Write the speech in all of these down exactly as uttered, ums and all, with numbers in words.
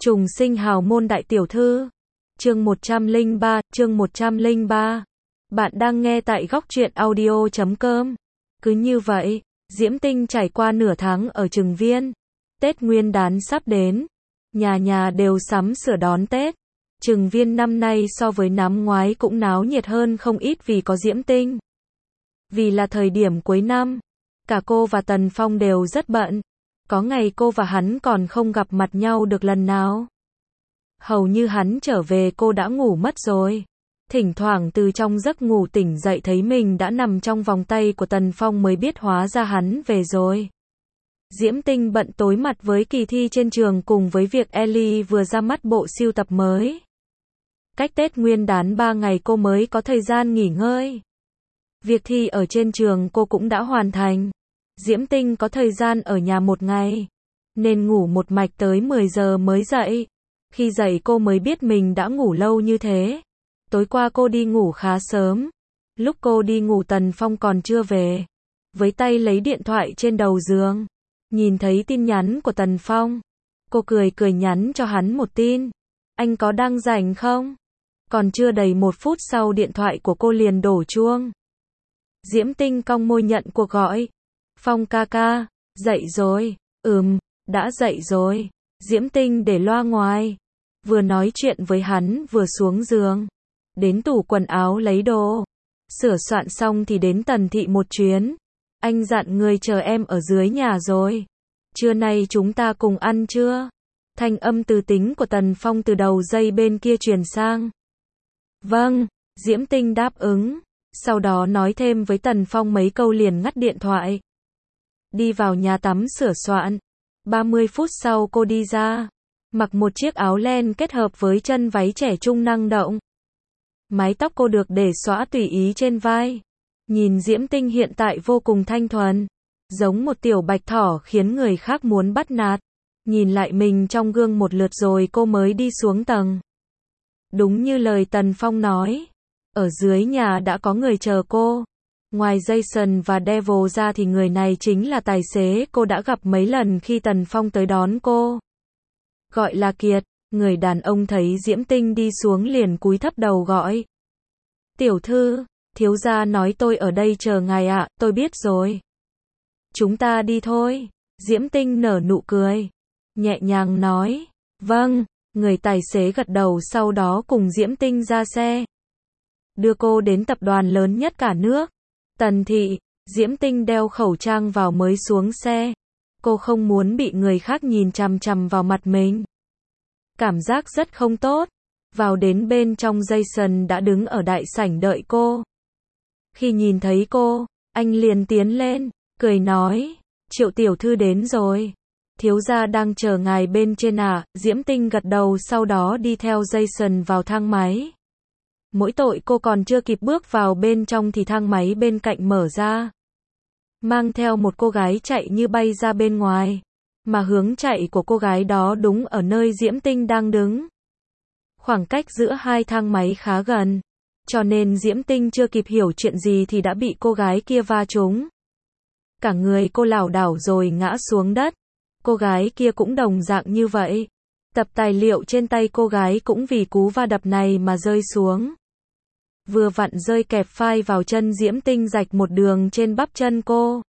Trùng sinh hào môn đại tiểu thư. Chương một trăm lẻ ba, chương một trăm lẻ ba. Bạn đang nghe tại góc truyện audio chấm com. Cứ như vậy, Diễm Tinh trải qua nửa tháng ở Trừng Viên. Tết Nguyên đán sắp đến, nhà nhà đều sắm sửa đón Tết. Trừng Viên năm nay so với năm ngoái cũng náo nhiệt hơn không ít vì có Diễm Tinh. Vì là thời điểm cuối năm, cả cô và Tần Phong đều rất bận. Có ngày cô và hắn còn không gặp mặt nhau được lần nào. Hầu như hắn trở về cô đã ngủ mất rồi. Thỉnh thoảng từ trong giấc ngủ tỉnh dậy thấy mình đã nằm trong vòng tay của Tần Phong mới biết hóa ra hắn về rồi. Diễm Tinh bận tối mặt với kỳ thi trên trường cùng với việc Ellie vừa ra mắt bộ sưu tập mới. Cách Tết Nguyên đán ba ngày cô mới có thời gian nghỉ ngơi. Việc thi ở trên trường cô cũng đã hoàn thành. Diễm Tinh có thời gian ở nhà một ngày, nên ngủ một mạch tới mười giờ mới dậy. Khi dậy cô mới biết mình đã ngủ lâu như thế. Tối qua cô đi ngủ khá sớm. Lúc cô đi ngủ Tần Phong còn chưa về. Với tay lấy điện thoại trên đầu giường, nhìn thấy tin nhắn của Tần Phong, cô cười cười nhắn cho hắn một tin. Anh có đang rảnh không? Còn chưa đầy một phút sau điện thoại của cô liền đổ chuông. Diễm Tinh cong môi nhận cuộc gọi. Phong ca ca, dậy rồi. Ừm, đã dậy rồi. Diễm Tinh để loa ngoài, vừa nói chuyện với hắn vừa xuống giường, đến tủ quần áo lấy đồ. Sửa soạn xong thì đến Tần thị một chuyến. Anh dặn người chờ em ở dưới nhà rồi. Trưa nay chúng ta cùng ăn trưa. Thanh âm từ tính của Tần Phong từ đầu dây bên kia truyền sang. Vâng, Diễm Tinh đáp ứng. Sau đó nói thêm với Tần Phong mấy câu liền ngắt điện thoại. Đi vào nhà tắm sửa soạn. ba mươi phút sau cô đi ra. Mặc một chiếc áo len kết hợp với chân váy trẻ trung năng động. Mái tóc cô được để xõa tùy ý trên vai. Nhìn Diễm Tinh hiện tại vô cùng thanh thuần. Giống một tiểu bạch thỏ khiến người khác muốn bắt nạt. Nhìn lại mình trong gương một lượt rồi cô mới đi xuống tầng. Đúng như lời Tần Phong nói. Ở dưới nhà đã có người chờ cô. Ngoài Jason và Devil ra thì người này chính là tài xế cô đã gặp mấy lần khi Tần Phong tới đón cô. Gọi là Kiệt. Người đàn ông thấy Diễm Tinh đi xuống liền cúi thấp đầu gọi. Tiểu thư, thiếu gia nói tôi ở đây chờ ngài ạ, tôi biết rồi. Chúng ta đi thôi. Diễm Tinh nở nụ cười, nhẹ nhàng nói. Vâng, người tài xế gật đầu sau đó cùng Diễm Tinh ra xe. Đưa cô đến tập đoàn lớn nhất cả nước. Tần thị. Diễm Tinh đeo khẩu trang vào mới xuống xe. Cô không muốn bị người khác nhìn chằm chằm vào mặt mình. Cảm giác rất không tốt. Vào đến bên trong Jason đã đứng ở đại sảnh đợi cô. Khi nhìn thấy cô, anh liền tiến lên, cười nói. Triệu tiểu thư đến rồi. Thiếu gia đang chờ ngài bên trên à. Diễm Tinh gật đầu sau đó đi theo Jason vào thang máy. Mỗi tội cô còn chưa kịp bước vào bên trong thì thang máy bên cạnh mở ra. Mang theo một cô gái chạy như bay ra bên ngoài. Mà hướng chạy của cô gái đó đúng ở nơi Diễm Tinh đang đứng. Khoảng cách giữa hai thang máy khá gần. Cho nên Diễm Tinh chưa kịp hiểu chuyện gì thì đã bị cô gái kia va trúng. Cả người cô lảo đảo rồi ngã xuống đất. Cô gái kia cũng đồng dạng như vậy. Tập tài liệu trên tay cô gái cũng vì cú va đập này mà rơi xuống. Vừa vặn rơi kẹp phai vào chân Diễm Tinh rạch một đường trên bắp chân cô.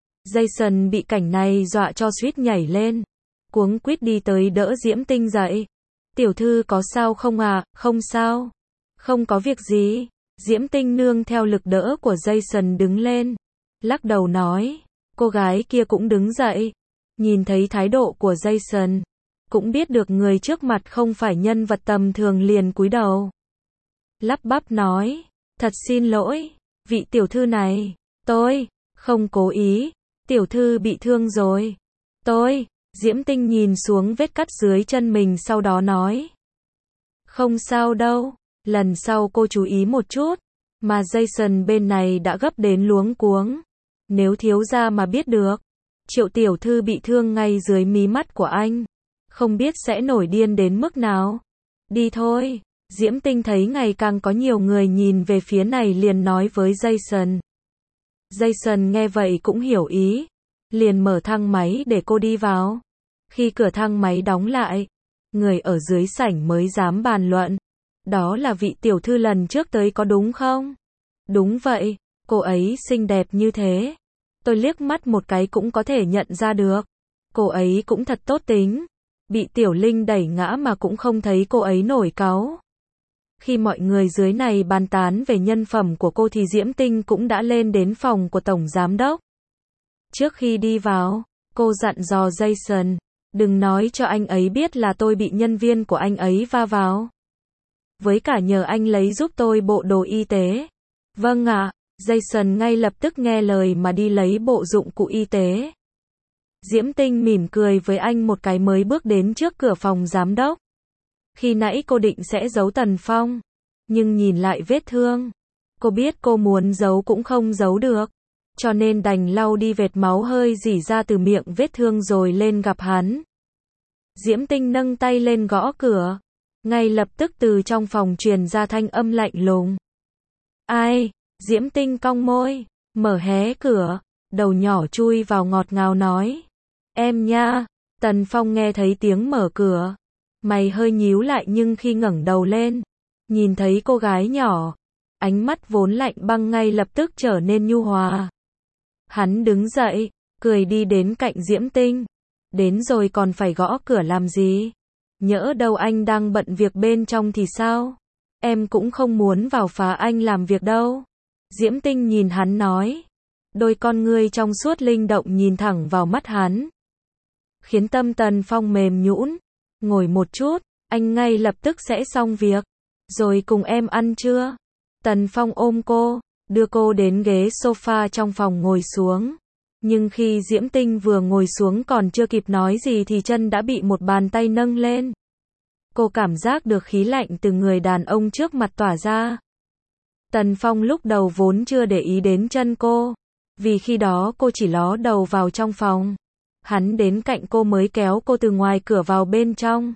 Jason bị cảnh này dọa cho suýt nhảy lên. Cuống quýt đi tới đỡ Diễm Tinh dậy. Tiểu thư có sao không à? Không sao. Không có việc gì. Diễm Tinh nương theo lực đỡ của Jason đứng lên. Lắc đầu nói. Cô gái kia cũng đứng dậy. Nhìn thấy thái độ của Jason, cũng biết được người trước mặt không phải nhân vật tầm thường liền cúi đầu. Lắp bắp nói. Thật xin lỗi. Vị tiểu thư này. Tôi. Không cố ý. Tiểu thư bị thương rồi. Tôi. Diễm Tinh nhìn xuống vết cắt dưới chân mình sau đó nói. Không sao đâu. Lần sau cô chú ý một chút. Mà Jason bên này đã gấp đến luống cuống. Nếu thiếu gia mà biết được. Triệu tiểu thư bị thương ngay dưới mí mắt của anh. Không biết sẽ nổi điên đến mức nào. Đi thôi. Diễm Tinh thấy ngày càng có nhiều người nhìn về phía này liền nói với Jason. Jason nghe vậy cũng hiểu ý. Liền mở thang máy để cô đi vào. Khi cửa thang máy đóng lại, người ở dưới sảnh mới dám bàn luận. Đó là vị tiểu thư lần trước tới có đúng không? Đúng vậy, cô ấy xinh đẹp như thế. Tôi liếc mắt một cái cũng có thể nhận ra được. Cô ấy cũng thật tốt tính. Bị Tiểu Linh đẩy ngã mà cũng không thấy cô ấy nổi cáu. Khi mọi người dưới này bàn tán về nhân phẩm của cô thì Diễm Tinh cũng đã lên đến phòng của Tổng Giám Đốc. Trước khi đi vào, cô dặn dò Jason, đừng nói cho anh ấy biết là tôi bị nhân viên của anh ấy va vào. Với cả nhờ anh lấy giúp tôi bộ đồ y tế. Vâng ạ, Jason ngay lập tức nghe lời mà đi lấy bộ dụng cụ y tế. Diễm Tinh mỉm cười với anh một cái mới bước đến trước cửa phòng giám đốc. Khi nãy cô định sẽ giấu Tần Phong, nhưng nhìn lại vết thương, cô biết cô muốn giấu cũng không giấu được, cho nên đành lau đi vệt máu hơi rỉ ra từ miệng vết thương rồi lên gặp hắn. Diễm Tinh nâng tay lên gõ cửa, ngay lập tức từ trong phòng truyền ra thanh âm lạnh lùng. Ai? Diễm Tinh cong môi, mở hé cửa, đầu nhỏ chui vào ngọt ngào nói. Em nha. Tần Phong nghe thấy tiếng mở cửa, mày hơi nhíu lại nhưng khi ngẩng đầu lên, nhìn thấy cô gái nhỏ, ánh mắt vốn lạnh băng ngay lập tức trở nên nhu hòa. Hắn đứng dậy, cười đi đến cạnh Diễm Tinh. Đến rồi còn phải gõ cửa làm gì? Nhỡ đâu anh đang bận việc bên trong thì sao? Em cũng không muốn vào phá anh làm việc đâu. Diễm Tinh nhìn hắn nói. Đôi con ngươi trong suốt linh động nhìn thẳng vào mắt hắn, khiến tâm Tần Phong mềm nhũn. Ngồi một chút, anh ngay lập tức sẽ xong việc. Rồi cùng em ăn trưa. Tần Phong ôm cô, đưa cô đến ghế sofa trong phòng ngồi xuống. Nhưng khi Diễm Tinh vừa ngồi xuống còn chưa kịp nói gì thì chân đã bị một bàn tay nâng lên. Cô cảm giác được khí lạnh từ người đàn ông trước mặt tỏa ra. Tần Phong lúc đầu vốn chưa để ý đến chân cô, vì khi đó cô chỉ ló đầu vào trong phòng. Hắn đến cạnh cô mới kéo cô từ ngoài cửa vào bên trong.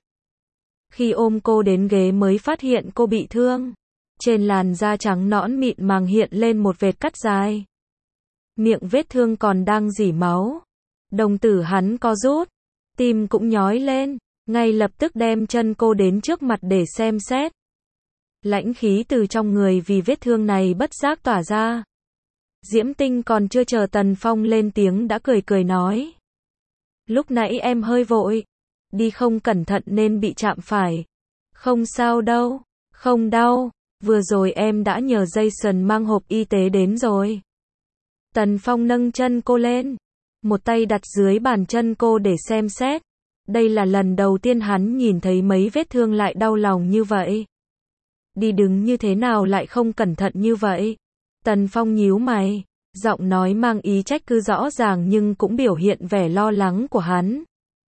Khi ôm cô đến ghế mới phát hiện cô bị thương. Trên làn da trắng nõn mịn màng hiện lên một vệt cắt dài. Miệng vết thương còn đang rỉ máu. Đồng tử hắn co rút, tim cũng nhói lên, ngay lập tức đem chân cô đến trước mặt để xem xét. Lãnh khí từ trong người vì vết thương này bất giác tỏa ra. Diễm Tinh còn chưa chờ Tần Phong lên tiếng đã cười cười nói. Lúc nãy em hơi vội, đi không cẩn thận nên bị chạm phải. Không sao đâu, không đau, vừa rồi em đã nhờ Jason mang hộp y tế đến rồi. Tần Phong nâng chân cô lên, một tay đặt dưới bàn chân cô để xem xét. Đây là lần đầu tiên hắn nhìn thấy mấy vết thương lại đau lòng như vậy. Đi đứng như thế nào lại không cẩn thận như vậy? Tần Phong nhíu mày, giọng nói mang ý trách cứ rõ ràng nhưng cũng biểu hiện vẻ lo lắng của hắn.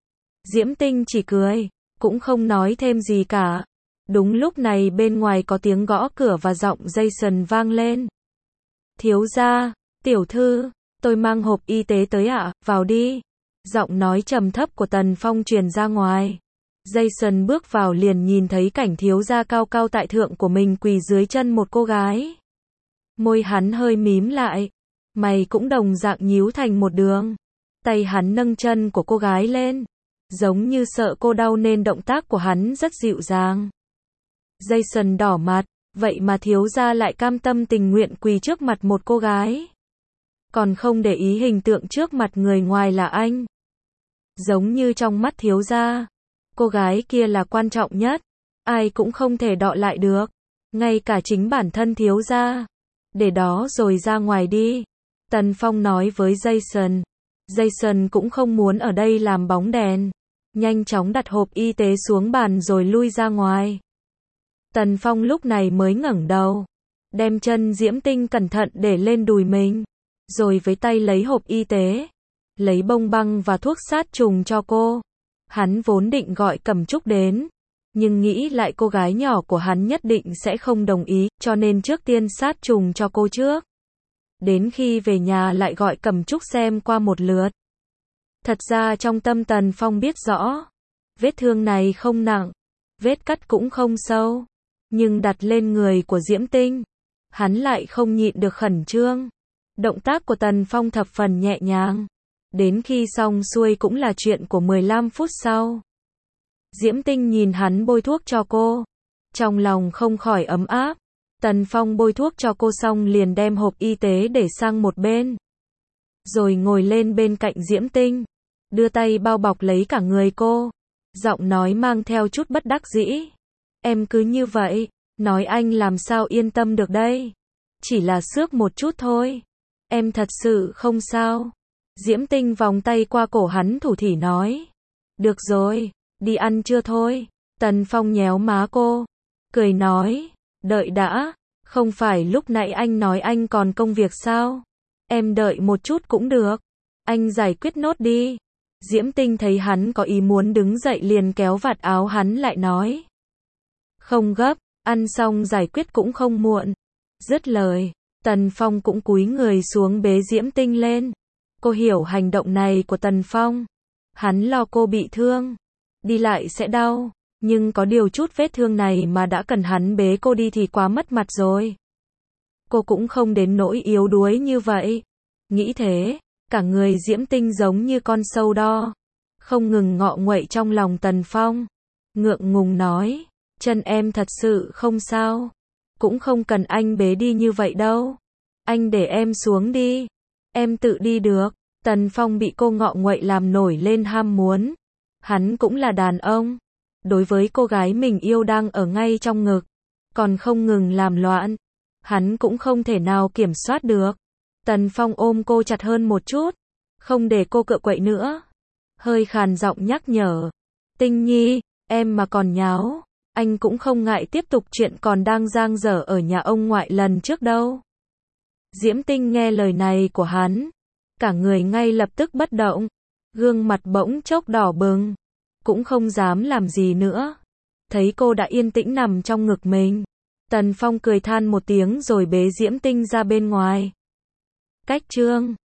Diễm Tinh chỉ cười, cũng không nói thêm gì cả. Đúng lúc này bên ngoài có tiếng gõ cửa và giọng Jason vang lên. Thiếu gia, tiểu thư, tôi mang hộp y tế tới ạ, à, vào đi. Giọng nói trầm thấp của Tần Phong truyền ra ngoài. Jason bước vào liền nhìn thấy cảnh thiếu gia cao cao tại thượng của mình quỳ dưới chân một cô gái. Môi hắn hơi mím lại, mày cũng đồng dạng nhíu thành một đường. Tay hắn nâng chân của cô gái lên, giống như sợ cô đau nên động tác của hắn rất dịu dàng. Jason đỏ mặt, vậy mà thiếu gia lại cam tâm tình nguyện quỳ trước mặt một cô gái. Còn không để ý hình tượng trước mặt người ngoài là anh. Giống như trong mắt thiếu gia, cô gái kia là quan trọng nhất, ai cũng không thể đọ lại được, ngay cả chính bản thân thiếu gia. Để đó rồi ra ngoài đi. Tần Phong nói với Jason. Jason cũng không muốn ở đây làm bóng đèn. Nhanh chóng đặt hộp y tế xuống bàn rồi lui ra ngoài. Tần Phong lúc này mới ngẩng đầu, đem chân Diễm Tinh cẩn thận để lên đùi mình, rồi với tay lấy hộp y tế, lấy bông băng và thuốc sát trùng cho cô. Hắn vốn định gọi Cẩm Trúc đến, nhưng nghĩ lại cô gái nhỏ của hắn nhất định sẽ không đồng ý, cho nên trước tiên sát trùng cho cô trước. Đến khi về nhà lại gọi Cẩm Trúc xem qua một lượt. Thật ra trong tâm Tần Phong biết rõ, vết thương này không nặng, vết cắt cũng không sâu, nhưng đặt lên người của Diễm Tinh, hắn lại không nhịn được khẩn trương. Động tác của Tần Phong thập phần nhẹ nhàng. Đến khi xong xuôi cũng là chuyện của mười lăm phút sau. Diễm Tinh nhìn hắn bôi thuốc cho cô. Trong lòng không khỏi ấm áp. Tần Phong bôi thuốc cho cô xong liền đem hộp y tế để sang một bên. Rồi ngồi lên bên cạnh Diễm Tinh. Đưa tay bao bọc lấy cả người cô. Giọng nói mang theo chút bất đắc dĩ. Em cứ như vậy, nói anh làm sao yên tâm được đây. Chỉ là xước một chút thôi. Em thật sự không sao. Diễm Tinh vòng tay qua cổ hắn thủ thỉ nói. Được rồi, đi ăn trưa thôi. Tần Phong nhéo má cô. Cười nói, đợi đã, không phải lúc nãy anh nói anh còn công việc sao? Em đợi một chút cũng được. Anh giải quyết nốt đi. Diễm Tinh thấy hắn có ý muốn đứng dậy liền kéo vạt áo hắn lại nói. Không gấp, ăn xong giải quyết cũng không muộn. Dứt lời, Tần Phong cũng cúi người xuống bế Diễm Tinh lên. Cô hiểu hành động này của Tần Phong. Hắn lo cô bị thương. Đi lại sẽ đau. Nhưng có điều chút vết thương này mà đã cần hắn bế cô đi thì quá mất mặt rồi. Cô cũng không đến nỗi yếu đuối như vậy. Nghĩ thế, cả người Diễm Tinh giống như con sâu đo. Không ngừng ngọ nguậy trong lòng Tần Phong. Ngượng ngùng nói, chân em thật sự không sao. Cũng không cần anh bế đi như vậy đâu. Anh để em xuống đi. Em tự đi được. Tần Phong bị cô ngọ nguậy làm nổi lên ham muốn. Hắn cũng là đàn ông. Đối với cô gái mình yêu đang ở ngay trong ngực, còn không ngừng làm loạn, hắn cũng không thể nào kiểm soát được. Tần Phong ôm cô chặt hơn một chút, không để cô cựa quậy nữa. Hơi khàn giọng nhắc nhở. Tinh Nhi, em mà còn nháo, anh cũng không ngại tiếp tục chuyện còn đang dang dở ở nhà ông ngoại lần trước đâu. Diễm Tinh nghe lời này của hắn, cả người ngay lập tức bất động, gương mặt bỗng chốc đỏ bừng. Cũng không dám làm gì nữa. Thấy cô đã yên tĩnh nằm trong ngực mình, Tần Phong cười than một tiếng rồi bế Diễm Tinh ra bên ngoài. Cách chương